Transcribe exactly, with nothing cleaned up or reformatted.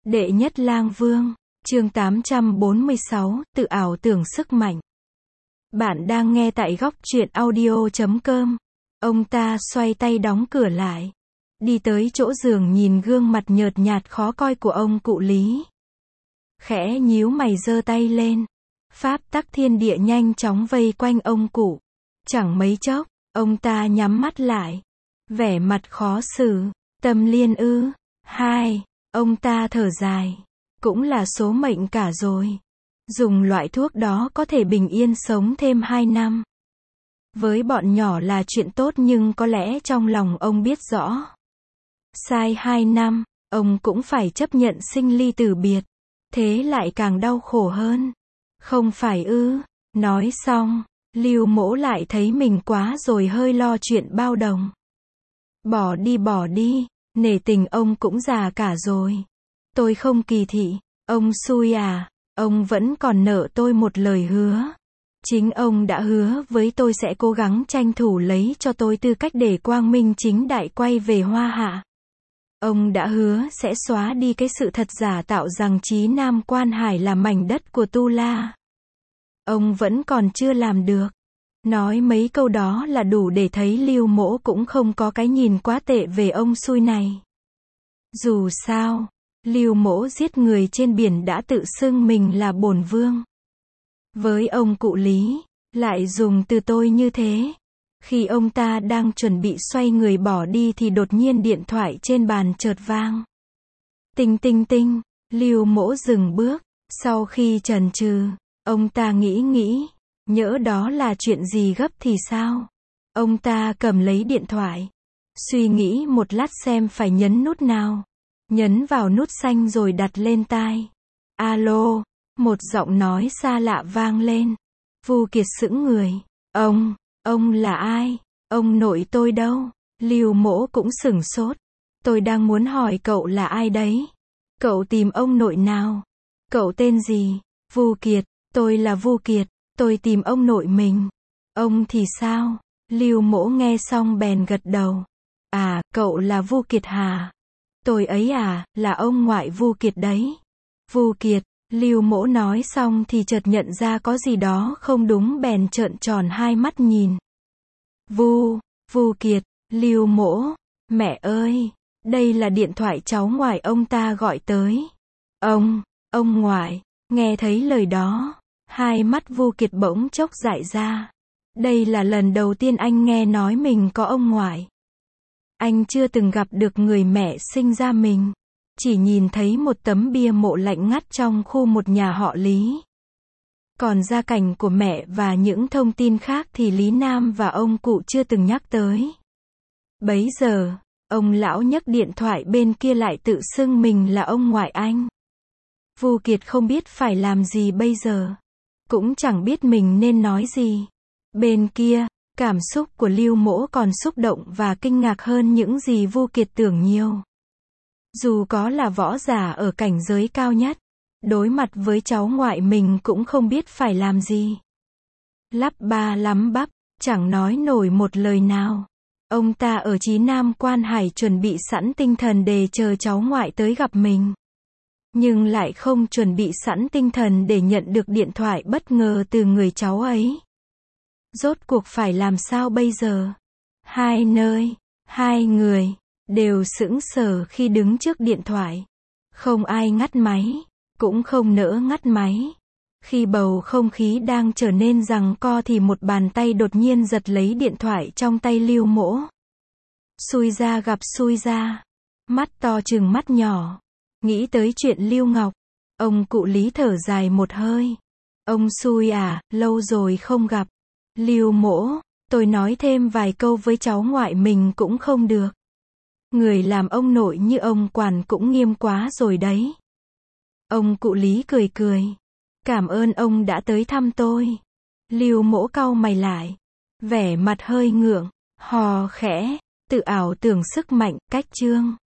Đệ nhất lang vương, chương tám trăm bốn mươi sáu, tự ảo tưởng sức mạnh. Bạn đang nghe tại góc truyện audio chấm com. Ông ta xoay tay đóng cửa lại. Đi tới chỗ giường nhìn gương mặt nhợt nhạt khó coi của ông cụ Lý. Khẽ nhíu mày giơ tay lên. Pháp tắc thiên địa nhanh chóng vây quanh ông cụ. Chẳng mấy chốc, ông ta nhắm mắt lại. Vẻ mặt khó xử. Tâm liên ư. Hai. Ông ta thở dài. Cũng là số mệnh cả rồi. Dùng loại thuốc đó có thể bình yên sống thêm hai năm. Với bọn nhỏ là chuyện tốt nhưng có lẽ trong lòng ông biết rõ. Sai hai năm, ông cũng phải chấp nhận sinh ly tử biệt. Thế lại càng đau khổ hơn. Không phải ư. Nói xong, Lưu Mỗ lại thấy mình quá rồi hơi lo chuyện bao đồng. Bỏ đi bỏ đi, nể tình ông cũng già cả rồi. Tôi không kỳ thị, ông xui à, ông vẫn còn nợ tôi một lời hứa. Chính ông đã hứa với tôi sẽ cố gắng tranh thủ lấy cho tôi tư cách để quang minh chính đại quay về Hoa Hạ. Ông đã hứa sẽ xóa đi cái sự thật giả tạo rằng Chí Nam Quan Hải là mảnh đất của Tu La. Ông vẫn còn chưa làm được. Nói mấy câu đó là đủ để thấy Lưu Mỗ cũng không có cái nhìn quá tệ về ông xui này. Dù sao, Lưu Mỗ giết người trên biển đã tự xưng mình là bổn vương. Với ông cụ Lý, lại dùng từ tôi như thế. Khi ông ta đang chuẩn bị xoay người bỏ đi thì đột nhiên điện thoại trên bàn chợt vang. Tinh tinh tinh, Lưu Mỗ dừng bước. Sau khi chần chừ, ông ta nghĩ nghĩ, nhỡ đó là chuyện gì gấp thì sao? Ông ta cầm lấy điện thoại. Suy nghĩ một lát xem phải nhấn nút nào. Nhấn vào nút xanh rồi đặt lên tai. Alo, một giọng nói xa lạ vang lên. Vu Kiệt sững người. Ông, ông là ai? Ông nội tôi đâu? Lưu Mỗ cũng sửng sốt. Tôi đang muốn hỏi cậu là ai đấy? Cậu tìm ông nội nào? Cậu tên gì? Vu Kiệt, tôi là Vu Kiệt, tôi tìm ông nội mình. Ông thì sao? Lưu Mỗ nghe xong bèn gật đầu. À, cậu là Vu Kiệt hả? Tôi ấy à, là ông ngoại Vu Kiệt đấy. Vu Kiệt, Lưu Mỗ nói xong thì chợt nhận ra có gì đó không đúng bèn trợn tròn hai mắt nhìn. Vu, Vu Kiệt, Lưu Mỗ, mẹ ơi, đây là điện thoại cháu ngoại ông ta gọi tới. Ông, ông ngoại, nghe thấy lời đó, hai mắt Vu Kiệt bỗng chốc dại ra. Đây là lần đầu tiên anh nghe nói mình có ông ngoại. Anh chưa từng gặp được người mẹ sinh ra mình. Chỉ nhìn thấy một tấm bia mộ lạnh ngắt trong khu một nhà họ Lý. Còn gia cảnh của mẹ và những thông tin khác thì Lý Nam và ông cụ chưa từng nhắc tới. Bấy giờ, ông lão nhấc điện thoại bên kia lại tự xưng mình là ông ngoại anh. Vu Kiệt không biết phải làm gì bây giờ. Cũng chẳng biết mình nên nói gì. Bên kia, cảm xúc của Lưu Mỗ còn xúc động và kinh ngạc hơn những gì Vu Kiệt tưởng nhiều. Dù có là võ giả ở cảnh giới cao nhất, đối mặt với cháu ngoại mình cũng không biết phải làm gì. Lắp ba lắm bắp, chẳng nói nổi một lời nào. Ông ta ở Chí Nam Quan Hải chuẩn bị sẵn tinh thần để chờ cháu ngoại tới gặp mình. Nhưng lại không chuẩn bị sẵn tinh thần để nhận được điện thoại bất ngờ từ người cháu ấy. Rốt cuộc phải làm sao bây giờ? Hai nơi, hai người, đều sững sờ khi đứng trước điện thoại. Không ai ngắt máy, cũng không nỡ ngắt máy. Khi bầu không khí đang trở nên giằng co thì một bàn tay đột nhiên giật lấy điện thoại trong tay Lưu Mỗ. Xui ra gặp xui ra. Mắt to chừng mắt nhỏ. Nghĩ tới chuyện Lưu Ngọc. Ông cụ Lý thở dài một hơi. Ông xui à, lâu rồi không gặp. Lưu Mỗ, tôi nói thêm vài câu với cháu ngoại mình cũng không được. Người làm ông nội như ông quản cũng nghiêm quá rồi đấy. Ông cụ Lý cười cười. Cảm ơn ông đã tới thăm tôi. Lưu Mỗ cau mày lại. Vẻ mặt hơi ngượng. Hò khẽ. Tự ảo tưởng sức mạnh, cách chương.